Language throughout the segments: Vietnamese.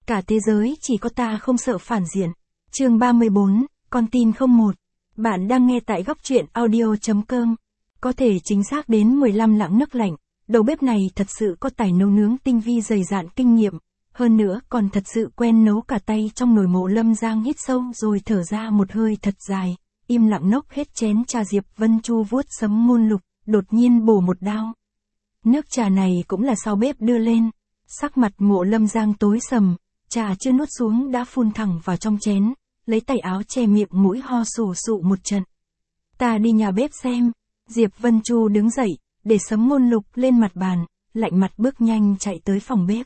Cả thế giới chỉ có ta không sợ phản diện. Chương 34, con tin không một. Bạn đang nghe tại góc truyện audio.com. Có thể chính xác đến 15 lạng nước lạnh. Đầu bếp này thật sự có tài nấu nướng tinh vi dày dạn kinh nghiệm. Hơn nữa còn thật sự quen nấu cả tay. Trong nồi Mộ Lâm Giang hít sâu rồi thở ra một hơi thật dài. Im lặng nốc hết chén trà. Diệp Vân Chu vuốt sấm môn lục, đột nhiên bổ một đao. Nước trà này cũng là sau bếp đưa lên. Sắc mặt Mộ Lâm Giang tối sầm, trà chưa nuốt xuống đã phun thẳng vào trong chén, lấy tay áo che miệng mũi ho sù sụ một trận. Ta đi nhà bếp xem. Diệp Vân Chu đứng dậy, để sấm môn lục lên mặt bàn, lạnh mặt bước nhanh chạy tới phòng bếp.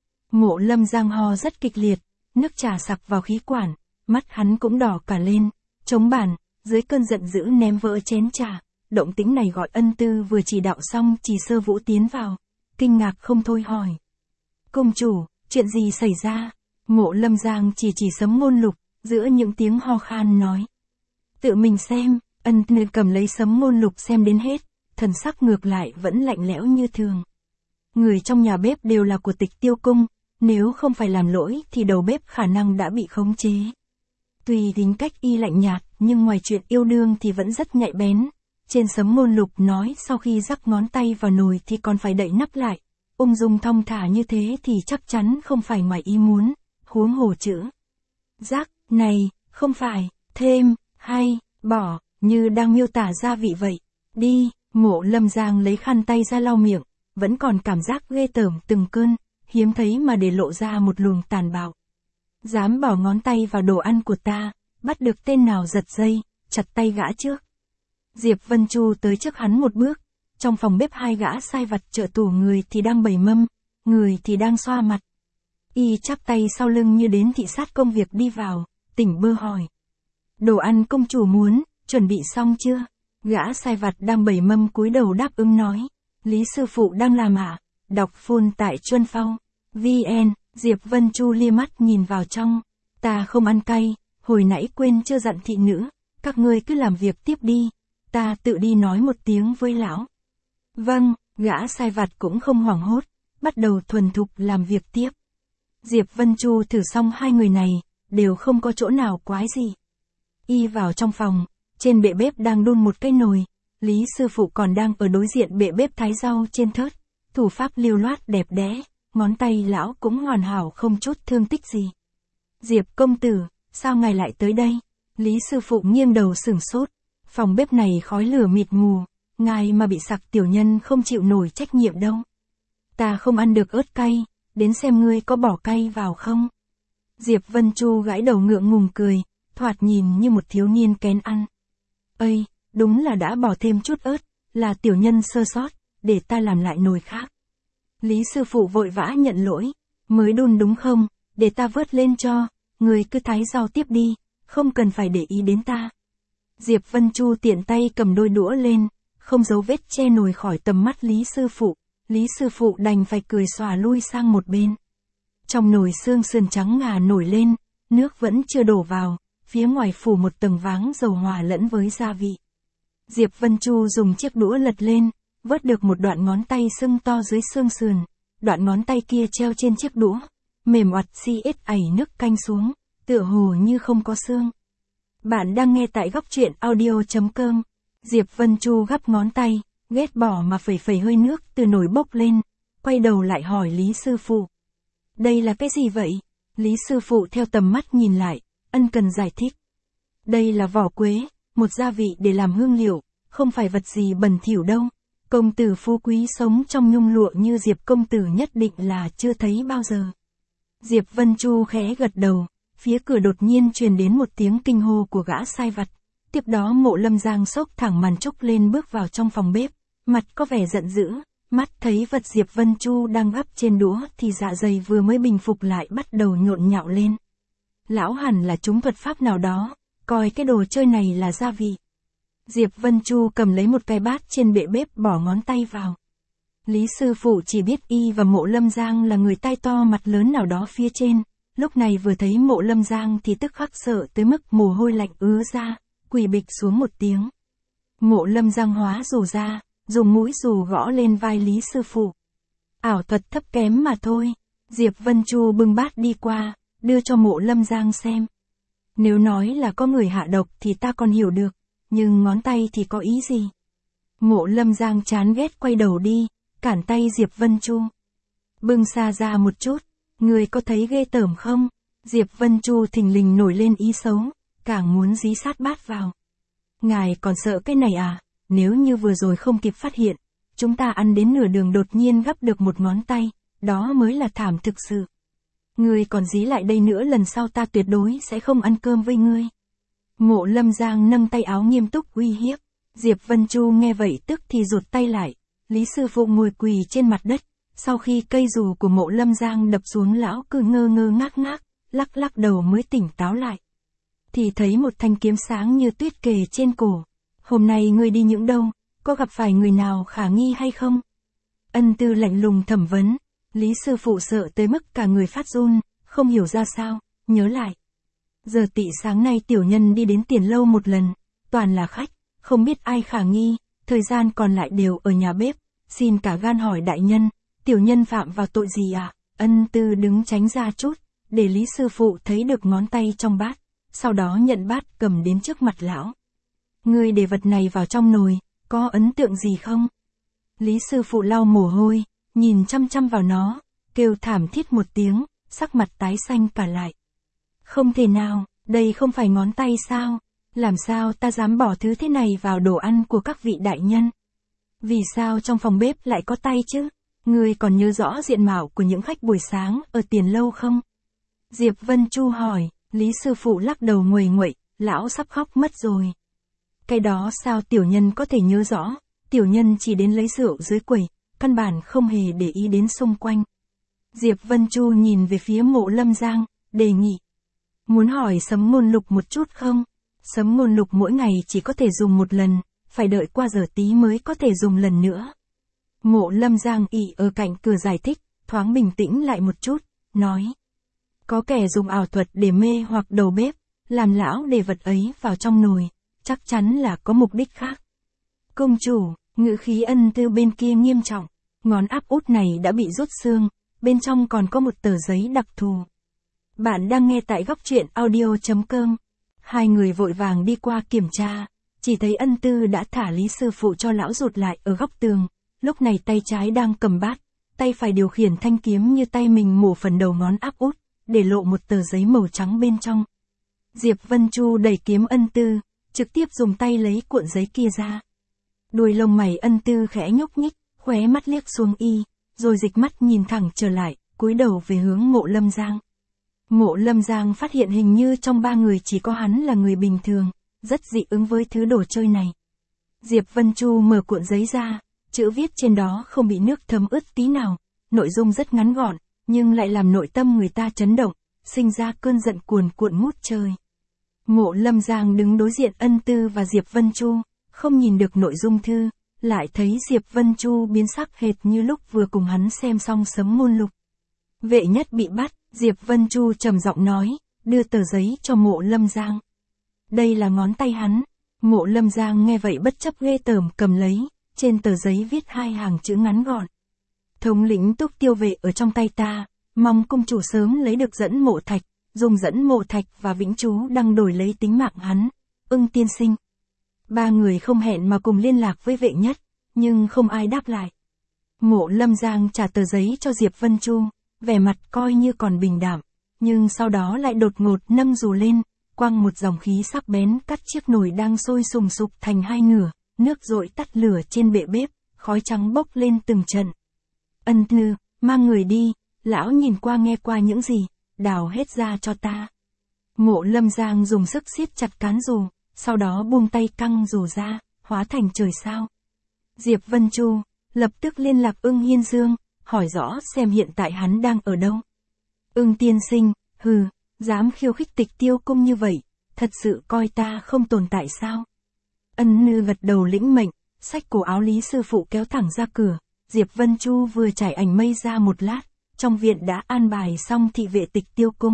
Mộ Lâm Giang ho rất kịch liệt, nước trà sặc vào khí quản, mắt hắn cũng đỏ cả lên, chống bàn, dưới cơn giận dữ ném vỡ chén trà. Động tĩnh này gọi Ân Tư vừa chỉ đạo xong Chỉ Sơ Vũ tiến vào, kinh ngạc không thôi hỏi. Công chủ, chuyện gì xảy ra? Mộ Lâm Giang chỉ sấm môn lục, giữa những tiếng ho khan nói. Tự mình xem. Ân Tư cầm lấy sấm môn lục xem đến hết, thần sắc ngược lại vẫn lạnh lẽo như thường. Người trong nhà bếp đều là của Tịch Tiêu Cung, nếu không phải làm lỗi thì đầu bếp khả năng đã bị khống chế. Tuy tính cách y lạnh nhạt, nhưng ngoài chuyện yêu đương thì vẫn rất nhạy bén. Trên sấm môn lục nói sau khi rắc ngón tay vào nồi thì còn phải đậy nắp lại. Ung dung thong thả như thế thì chắc chắn không phải ngoài ý muốn, huống hồ chữ rắc này, không phải, thêm, hay, bỏ, như đang miêu tả gia vị vậy. Đi, Mộ Lâm Giang lấy khăn tay ra lau miệng, vẫn còn cảm giác ghê tởm từng cơn, hiếm thấy mà để lộ ra một luồng tàn bạo. Dám bỏ ngón tay vào đồ ăn của ta, bắt được tên nào giật dây, chặt tay gã trước. Diệp Vân Chu tới trước hắn một bước, trong phòng bếp hai gã sai vặt trợ tủ, người thì đang bày mâm, người thì đang xoa mặt. Y chắp tay sau lưng như đến thị sát công việc đi vào, tỉnh bơ hỏi. Đồ ăn công chủ muốn, chuẩn bị xong chưa? Gã sai vặt đang bày mâm cúi đầu đáp ứng nói. Lý sư phụ đang làm ạ? Đọc phun tại Chuân Phao. VN, Diệp Vân Chu lia mắt nhìn vào trong. Ta không ăn cay, hồi nãy quên chưa dặn thị nữ, các ngươi cứ làm việc tiếp đi. Ta tự đi nói một tiếng với lão. Vâng, gã sai vặt cũng không hoảng hốt, bắt đầu thuần thục làm việc tiếp. Diệp Vân Chu thử xong hai người này, đều không có chỗ nào quái gì. Y vào trong phòng, trên bệ bếp đang đun một cái nồi, Lý sư phụ còn đang ở đối diện bệ bếp thái rau trên thớt, thủ pháp lưu loát đẹp đẽ, ngón tay lão cũng hoàn hảo không chút thương tích gì. Diệp công tử, sao ngài lại tới đây? Lý sư phụ nghiêng đầu sửng sốt, phòng bếp này khói lửa mịt mù, ngài mà bị sặc tiểu nhân không chịu nổi trách nhiệm đâu. Ta không ăn được ớt cay, đến xem ngươi có bỏ cay vào không? Diệp Vân Chu gãi đầu ngượng ngùng cười, thoạt nhìn như một thiếu niên kén ăn. Ây, đúng là đã bỏ thêm chút ớt, là tiểu nhân sơ sót, để ta làm lại nồi khác. Lý sư phụ vội vã nhận lỗi, mới đun đúng không, để ta vớt lên cho, người cứ thái rau tiếp đi, không cần phải để ý đến ta. Diệp Vân Chu tiện tay cầm đôi đũa lên, không giấu vết che nồi khỏi tầm mắt Lý sư phụ. Lý sư phụ đành phải cười xòa lui sang một bên. Trong nồi xương sườn trắng ngà nổi lên, nước vẫn chưa đổ vào, phía ngoài phủ một tầng váng dầu hòa lẫn với gia vị. Diệp Vân Chu dùng chiếc đũa lật lên, vớt được một đoạn ngón tay sưng to dưới xương sườn, đoạn ngón tay kia treo trên chiếc đũa, mềm oặt xiết ảy nước canh xuống, tựa hồ như không có xương. Bạn đang nghe tại góc truyện audio.com. Diệp Vân Chu gắp ngón tay, ghét bỏ mà phẩy hơi nước từ nồi bốc lên, quay đầu lại hỏi Lý sư phụ. Đây là cái gì vậy? Lý sư phụ theo tầm mắt nhìn lại, ân cần giải thích. Đây là vỏ quế, một gia vị để làm hương liệu, không phải vật gì bẩn thỉu đâu. Công tử phú quý sống trong nhung lụa như Diệp công tử nhất định là chưa thấy bao giờ. Diệp Vân Chu khẽ gật đầu, phía cửa đột nhiên truyền đến một tiếng kinh hô của gã sai vặt. Tiếp đó Mộ Lâm Giang xốc thẳng màn trúc lên bước vào trong phòng bếp, mặt có vẻ giận dữ, mắt thấy vật Diệp Vân Chu đang gắp trên đũa thì dạ dày vừa mới bình phục lại bắt đầu nhộn nhạo lên. Lão hẳn là trúng thuật pháp nào đó, coi cái đồ chơi này là gia vị. Diệp Vân Chu cầm lấy một cái bát trên bệ bếp bỏ ngón tay vào. Lý sư phụ chỉ biết y và Mộ Lâm Giang là người tai to mặt lớn nào đó phía trên, lúc này vừa thấy Mộ Lâm Giang thì tức khắc sợ tới mức mồ hôi lạnh ứa ra, quỳ bịch xuống một tiếng. Mộ Lâm Giang hóa rủ ra, dùng mũi dù gõ lên vai Lý sư phụ. Ảo thuật thấp kém mà thôi. Diệp Vân Chu bưng bát đi qua, đưa cho Mộ Lâm Giang xem. Nếu nói là có người hạ độc thì ta còn hiểu được, nhưng ngón tay thì có ý gì? Mộ Lâm Giang chán ghét quay đầu đi, cản tay Diệp Vân Chu. Bưng xa ra một chút, người có thấy ghê tởm không? Diệp Vân Chu thình lình nổi lên ý xấu, càng muốn dí sát bát vào. Ngài còn sợ cái này à? Nếu như vừa rồi không kịp phát hiện, chúng ta ăn đến nửa đường đột nhiên gắp được một ngón tay, đó mới là thảm thực sự. Ngươi còn dí lại đây nữa, lần sau ta tuyệt đối sẽ không ăn cơm với ngươi. Mộ Lâm Giang nâng tay áo nghiêm túc uy hiếp. Diệp Vân Chu nghe vậy tức thì rụt tay lại. Lý sư phụ ngồi quỳ trên mặt đất. Sau khi cây dù của Mộ Lâm Giang đập xuống, lão cứ ngơ ngơ ngác ngác, lắc lắc đầu mới tỉnh táo lại. Thì thấy một thanh kiếm sáng như tuyết kề trên cổ. Hôm nay ngươi đi những đâu, có gặp phải người nào khả nghi hay không? Ân Tư lạnh lùng thẩm vấn. Lý sư phụ sợ tới mức cả người phát run, không hiểu ra sao, nhớ lại. Giờ tị sáng nay tiểu nhân đi đến Tiền Lâu một lần, toàn là khách, không biết ai khả nghi, thời gian còn lại đều ở nhà bếp, xin cả gan hỏi đại nhân, tiểu nhân phạm vào tội gì ạ? Ân Tư đứng tránh ra chút, để Lý sư phụ thấy được ngón tay trong bát, sau đó nhận bát cầm đến trước mặt lão. Ngươi để vật này vào trong nồi, có ấn tượng gì không? Lý sư phụ lau mồ hôi, nhìn chăm chăm vào nó, kêu thảm thiết một tiếng, sắc mặt tái xanh cả lại. Không thể nào, đây không phải ngón tay sao? Làm sao ta dám bỏ thứ thế này vào đồ ăn của các vị đại nhân? Vì sao trong phòng bếp lại có tay chứ? Ngươi còn nhớ rõ diện mạo của những khách buổi sáng ở Tiền Lâu không? Diệp Vân Chu hỏi. Lý sư phụ lắc đầu nguầy nguậy, lão sắp khóc mất rồi. Cái đó sao tiểu nhân có thể nhớ rõ? Tiểu nhân chỉ đến lấy rượu dưới quầy, căn bản không hề để ý đến xung quanh. Diệp Vân Chu nhìn về phía Mộ Lâm Giang, đề nghị. Muốn hỏi sấm ngôn lục một chút không? Sấm ngôn lục mỗi ngày chỉ có thể dùng một lần, phải đợi qua giờ tí mới có thể dùng lần nữa. Mộ Lâm Giang ỉ ở cạnh cửa giải thích, thoáng bình tĩnh lại một chút, nói. Có kẻ dùng ảo thuật để mê hoặc đầu bếp, làm lão để vật ấy vào trong nồi, chắc chắn là có mục đích khác. Công chủ, ngữ khí Ân Tư bên kia nghiêm trọng, ngón áp út này đã bị rút xương, bên trong còn có một tờ giấy đặc thù. Bạn đang nghe tại góc truyện audio.com. Hai người vội vàng đi qua kiểm tra, chỉ thấy Ân Tư đã thả Lý sư phụ cho lão rụt lại ở góc tường, lúc này tay trái đang cầm bát, tay phải điều khiển thanh kiếm như tay mình mổ phần đầu ngón áp út, để lộ một tờ giấy màu trắng bên trong. Diệp Vân Chu đẩy kiếm Ân Tư, trực tiếp dùng tay lấy cuộn giấy kia ra. Đuôi lông mày Ân Tư khẽ nhúc nhích, khóe mắt liếc xuống y, rồi dịch mắt nhìn thẳng trở lại, cúi đầu về hướng Mộ Lâm Giang. Mộ Lâm Giang phát hiện hình như trong ba người chỉ có hắn là người bình thường, rất dị ứng với thứ đồ chơi này. Diệp Vân Chu mở cuộn giấy ra, chữ viết trên đó không bị nước thấm ướt tí nào, nội dung rất ngắn gọn, nhưng lại làm nội tâm người ta chấn động, sinh ra cơn giận cuồn cuộn ngút trời. Mộ Lâm Giang đứng đối diện Ân Tư và Diệp Vân Chu, không nhìn được nội dung thư, lại thấy Diệp Vân Chu biến sắc hệt như lúc vừa cùng hắn xem xong sấm ngôn lục. Vệ nhất bị bắt, Diệp Vân Chu trầm giọng nói, đưa tờ giấy cho Mộ Lâm Giang. Đây là ngón tay hắn. Mộ Lâm Giang nghe vậy bất chấp ghê tởm cầm lấy, trên tờ giấy viết hai hàng chữ ngắn gọn. Thống lĩnh Túc Tiêu Vệ ở trong tay ta, mong công chủ sớm lấy được dẫn mộ thạch, dùng dẫn mộ thạch và vĩnh chú đăng đổi lấy tính mạng hắn. Ưng tiên sinh. Ba người không hẹn mà cùng liên lạc với vệ nhất, nhưng không ai đáp lại. Mộ Lâm Giang trả tờ giấy cho Diệp Vân Chu, vẻ mặt coi như còn bình đạm, nhưng sau đó lại đột ngột nâng dù lên, quăng một dòng khí sắc bén cắt chiếc nồi đang sôi sùng sục thành hai nửa, nước dội tắt lửa trên bệ bếp, khói trắng bốc lên từng trận. Ân Tư, mang người đi, lão nhìn qua nghe qua những gì, đào hết ra cho ta. Mộ Lâm Giang dùng sức siết chặt cán dù, sau đó buông tay căng dù ra, hóa thành trời sao. Diệp Vân Chu lập tức liên lạc Ưng Hiên Dương, hỏi rõ xem hiện tại hắn đang ở đâu. Ưng tiên sinh, hừ, dám khiêu khích Tịch Tiêu Cung như vậy, thật sự coi ta không tồn tại sao? Ân Nư gật đầu lĩnh mệnh, xách cổ áo Lý sư phụ kéo thẳng ra cửa. Diệp Vân Chu vừa trải ảnh mây ra một lát, trong viện đã an bài xong thị vệ Tịch Tiêu Cung.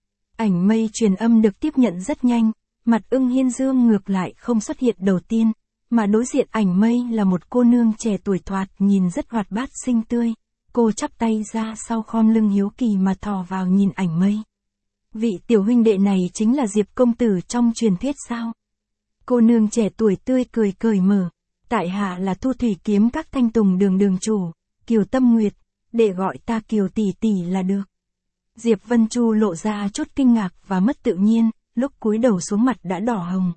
Ảnh mây truyền âm được tiếp nhận rất nhanh, mặt Ưng Hiên Dương ngược lại không xuất hiện đầu tiên, mà đối diện ảnh mây là một cô nương trẻ tuổi thoạt nhìn rất hoạt bát xinh tươi. Cô chắp tay ra sau khom lưng hiếu kỳ mà thò vào nhìn ảnh mây. Vị tiểu huynh đệ này chính là Diệp công tử trong truyền thuyết sao? Cô nương trẻ tuổi tươi cười cởi mở. Tại hạ là Thu Thủy Kiếm Các Thanh Tùng đường chủ, Kiều Tâm Nguyệt, để gọi ta Kiều tỷ tỷ là được. Diệp Vân Chu lộ ra chút kinh ngạc và mất tự nhiên, lúc cúi đầu xuống mặt đã đỏ hồng.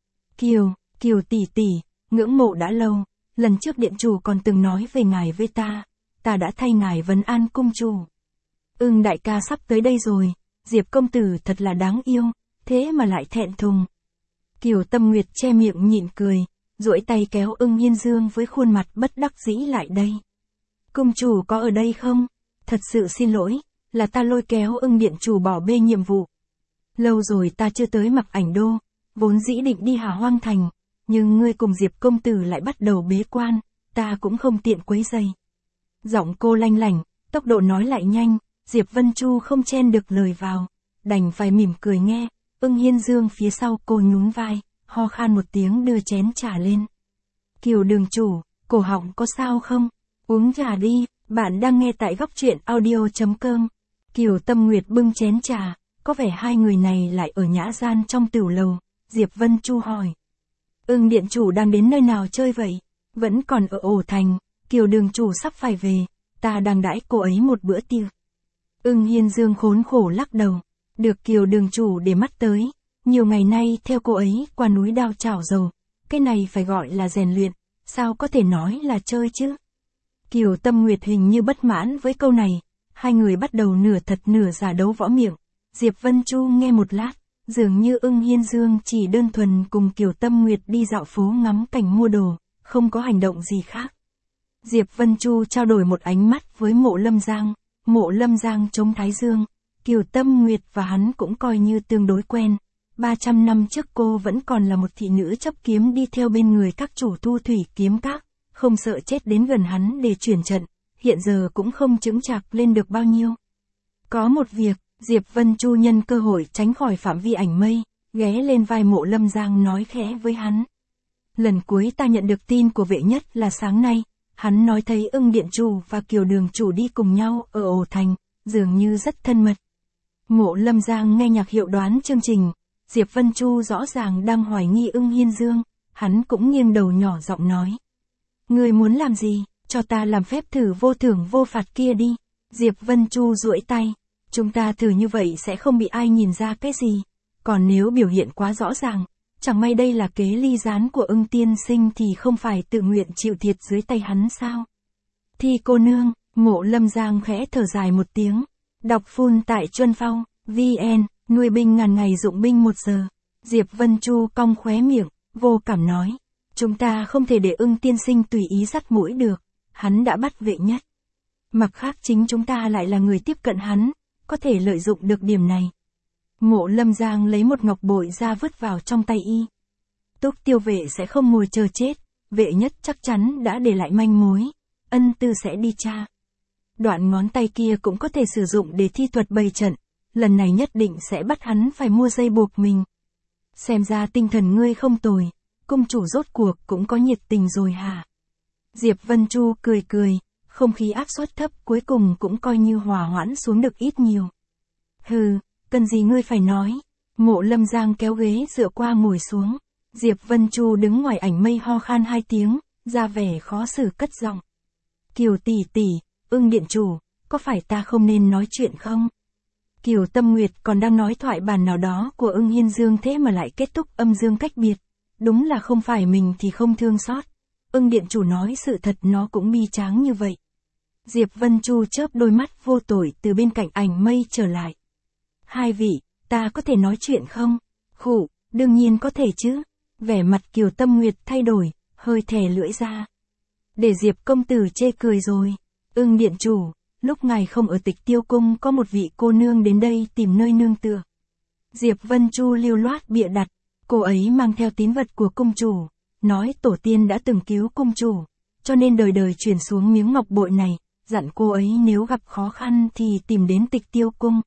Kiều tỷ tỷ, ngưỡng mộ đã lâu, lần trước điện chủ còn từng nói về ngài với ta đã thay ngài vấn an cung chủ. Đại ca sắp tới đây rồi, Diệp công tử thật là đáng yêu, thế mà lại thẹn thùng. Kiều Tâm Nguyệt che miệng nhịn cười, duỗi tay kéo Hiên Dương với khuôn mặt bất đắc dĩ lại đây. Cung chủ có ở đây không? Thật sự xin lỗi, là ta lôi kéo điện chủ bỏ bê nhiệm vụ. Lâu rồi ta chưa tới Mặc Ảnh Đô, vốn dĩ định đi Hà Hoang Thành, nhưng ngươi cùng Diệp công tử lại bắt đầu bế quan, ta cũng không tiện quấy rầy. Giọng cô lanh lảnh, tốc độ nói lại nhanh, Diệp Vân Chu không chen được lời vào, đành phải mỉm cười nghe. Hiên Dương phía sau cô nhún vai, ho khan một tiếng đưa chén trà lên. Kiều đường chủ, cổ họng có sao không? Uống trà đi, bạn đang nghe tại góc truyện audio.com. Kiều Tâm Nguyệt bưng chén trà, có vẻ hai người này lại ở nhã gian trong tửu lầu. Diệp Vân Chu hỏi. Điện chủ đang đến nơi nào chơi vậy? Vẫn còn ở ổ thành, Kiều đường chủ sắp phải về, ta đang đãi cô ấy một bữa tiệc. Hiên Dương khốn khổ lắc đầu. Được Kiều đường chủ để mắt tới, nhiều ngày nay theo cô ấy qua núi đao chảo dầu, cái này phải gọi là rèn luyện, sao có thể nói là chơi chứ? Kiều Tâm Nguyệt hình như bất mãn với câu này, hai người bắt đầu nửa thật nửa giả đấu võ miệng. Diệp Vân Chu nghe một lát, dường như Hiên Dương chỉ đơn thuần cùng Kiều Tâm Nguyệt đi dạo phố ngắm cảnh mua đồ, không có hành động gì khác. Diệp Vân Chu trao đổi một ánh mắt với Mộ Lâm Giang chống Thái Dương. Kiều Tâm Nguyệt và hắn cũng coi như tương đối quen. 300 năm trước cô vẫn còn là một thị nữ chấp kiếm đi theo bên người các chủ Thu Thủy Kiếm Các, không sợ chết đến gần hắn để chuyển trận, hiện giờ cũng không chững chạc lên được bao nhiêu. Có một việc, Diệp Vân Chu nhân cơ hội tránh khỏi phạm vi ảnh mây, ghé lên vai Mộ Lâm Giang nói khẽ với hắn. Lần cuối ta nhận được tin của vệ nhất là sáng nay, hắn nói thấy điện chủ và Kiều đường chủ đi cùng nhau ở ổ thành, dường như rất thân mật. Mộ Lâm Giang nghe nhạc hiệu đoán chương trình, Diệp Vân Chu rõ ràng đang hoài nghi Hiên Dương, hắn cũng nghiêng đầu nhỏ giọng nói. Ngươi muốn làm gì, cho ta làm phép thử vô thưởng vô phạt kia đi. Diệp Vân Chu duỗi tay, chúng ta thử như vậy sẽ không bị ai nhìn ra cái gì, còn nếu biểu hiện quá rõ ràng, chẳng may đây là kế ly gián của tiên sinh thì không phải tự nguyện chịu thiệt dưới tay hắn sao? Thì cô nương, Mộ Lâm Giang khẽ thở dài một tiếng. Đọc full tại Chuân Phong, VN, nuôi binh ngàn ngày dụng binh 1 giờ. Diệp Vân Chu cong khóe miệng, vô cảm nói. Chúng ta không thể để tiên sinh tùy ý dắt mũi được, hắn đã bắt vệ nhất. Mặt khác chính chúng ta lại là người tiếp cận hắn, có thể lợi dụng được điểm này. Mộ Lâm Giang lấy một ngọc bội ra vứt vào trong tay y. Túc Tiêu vệ sẽ không ngồi chờ chết, vệ nhất chắc chắn đã để lại manh mối, ân tư sẽ đi tra. Đoạn ngón tay kia cũng có thể sử dụng để thi thuật bày trận, lần này nhất định sẽ bắt hắn phải mua dây buộc mình. Xem ra tinh thần ngươi không tồi, cung chủ rốt cuộc cũng có nhiệt tình rồi hả? Diệp Vân Chu cười cười, không khí áp suất thấp cuối cùng cũng coi như hòa hoãn xuống được ít nhiều. Hừ, cần gì ngươi phải nói? Mộ Lâm Giang kéo ghế dựa qua ngồi xuống. Diệp Vân Chu đứng ngoài ảnh mây ho khan 2 tiếng, ra vẻ khó xử cất giọng. Kiều tỷ tỷ, điện chủ, có phải ta không nên nói chuyện không? Kiều Tâm Nguyệt còn đang nói thoại bàn nào đó của Hiên Dương thế mà lại kết thúc âm dương cách biệt. Đúng là không phải mình thì không thương xót. Điện chủ nói sự thật nó cũng bi tráng như vậy. Diệp Vân Chu chớp đôi mắt vô tội từ bên cạnh ảnh mây trở lại. Hai vị, ta có thể nói chuyện không? Khụ, đương nhiên có thể chứ. Vẻ mặt Kiều Tâm Nguyệt thay đổi, hơi thè lưỡi ra. Để Diệp công tử chê cười rồi. Điện chủ, lúc ngài không ở Tịch Tiêu cung có một vị cô nương đến đây tìm nơi nương tựa. Diệp Vân Chu lưu loát bịa đặt, cô ấy mang theo tín vật của cung chủ, nói tổ tiên đã từng cứu cung chủ, cho nên đời đời truyền xuống miếng ngọc bội này, dặn cô ấy nếu gặp khó khăn thì tìm đến Tịch Tiêu cung.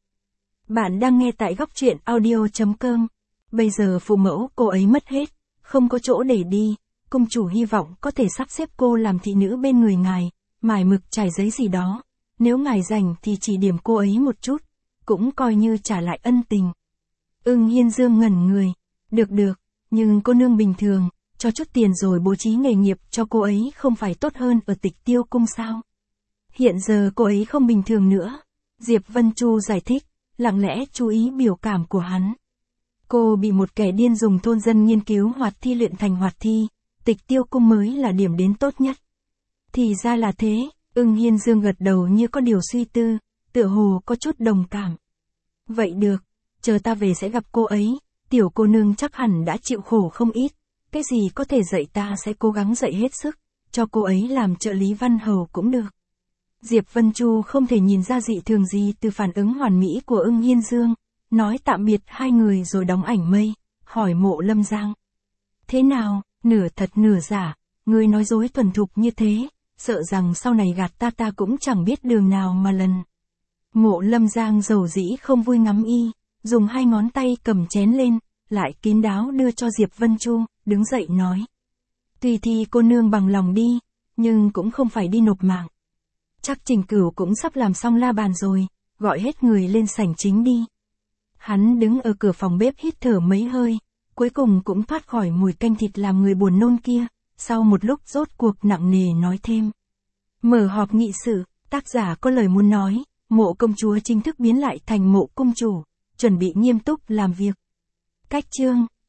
Bạn đang nghe tại góc truyện audio.com. Bây giờ phụ mẫu cô ấy mất hết, không có chỗ để đi, cung chủ hy vọng có thể sắp xếp cô làm thị nữ bên người ngài, mải mực trải giấy gì đó, nếu ngài rảnh thì chỉ điểm cô ấy một chút, cũng coi như trả lại ân tình. Ưng Hiên Dương ngẩn người, được, nhưng cô nương bình thường, cho chút tiền rồi bố trí nghề nghiệp cho cô ấy không phải tốt hơn ở Tịch Tiêu Cung sao? Hiện giờ cô ấy không bình thường nữa. Diệp Vân Chu giải thích, lặng lẽ chú ý biểu cảm của hắn. Cô bị một kẻ điên dùng thôn dân nghiên cứu hoạt thi luyện thành hoạt thi, Tịch Tiêu Cung mới là điểm đến tốt nhất. Thì ra là thế, Ưng Hiên Dương gật đầu như có điều suy tư, tựa hồ có chút đồng cảm. Vậy được, chờ ta về sẽ gặp cô ấy, tiểu cô nương chắc hẳn đã chịu khổ không ít, cái gì có thể dạy ta sẽ cố gắng dạy hết sức, cho cô ấy làm trợ lý văn hầu cũng được. Diệp Vân Chu không thể nhìn ra dị thường gì từ phản ứng hoàn mỹ của Ưng Hiên Dương, nói tạm biệt hai người rồi đóng ảnh mây, hỏi Mộ Lâm Giang. Thế nào, nửa thật nửa giả, ngươi nói dối thuần thục như thế, sợ rằng sau này gạt ta cũng chẳng biết đường nào mà lần. Mộ Lâm Giang dầu dĩ không vui ngắm y, dùng hai ngón tay cầm chén lên, lại kín đáo đưa cho Diệp Vân Chu, đứng dậy nói. Tùy thì cô nương bằng lòng đi, nhưng cũng không phải đi nộp mạng. Chắc Trình Cửu cũng sắp làm xong la bàn rồi, gọi hết người lên sảnh chính đi. Hắn đứng ở cửa phòng bếp hít thở mấy hơi, cuối cùng cũng thoát khỏi mùi canh thịt làm người buồn nôn kia, sau một lúc rốt cuộc nặng nề nói thêm. Mở họp nghị sự, tác giả có lời muốn nói, Mộ công chúa chính thức biến lại thành Mộ cung chủ, chuẩn bị nghiêm túc làm việc. Cách chương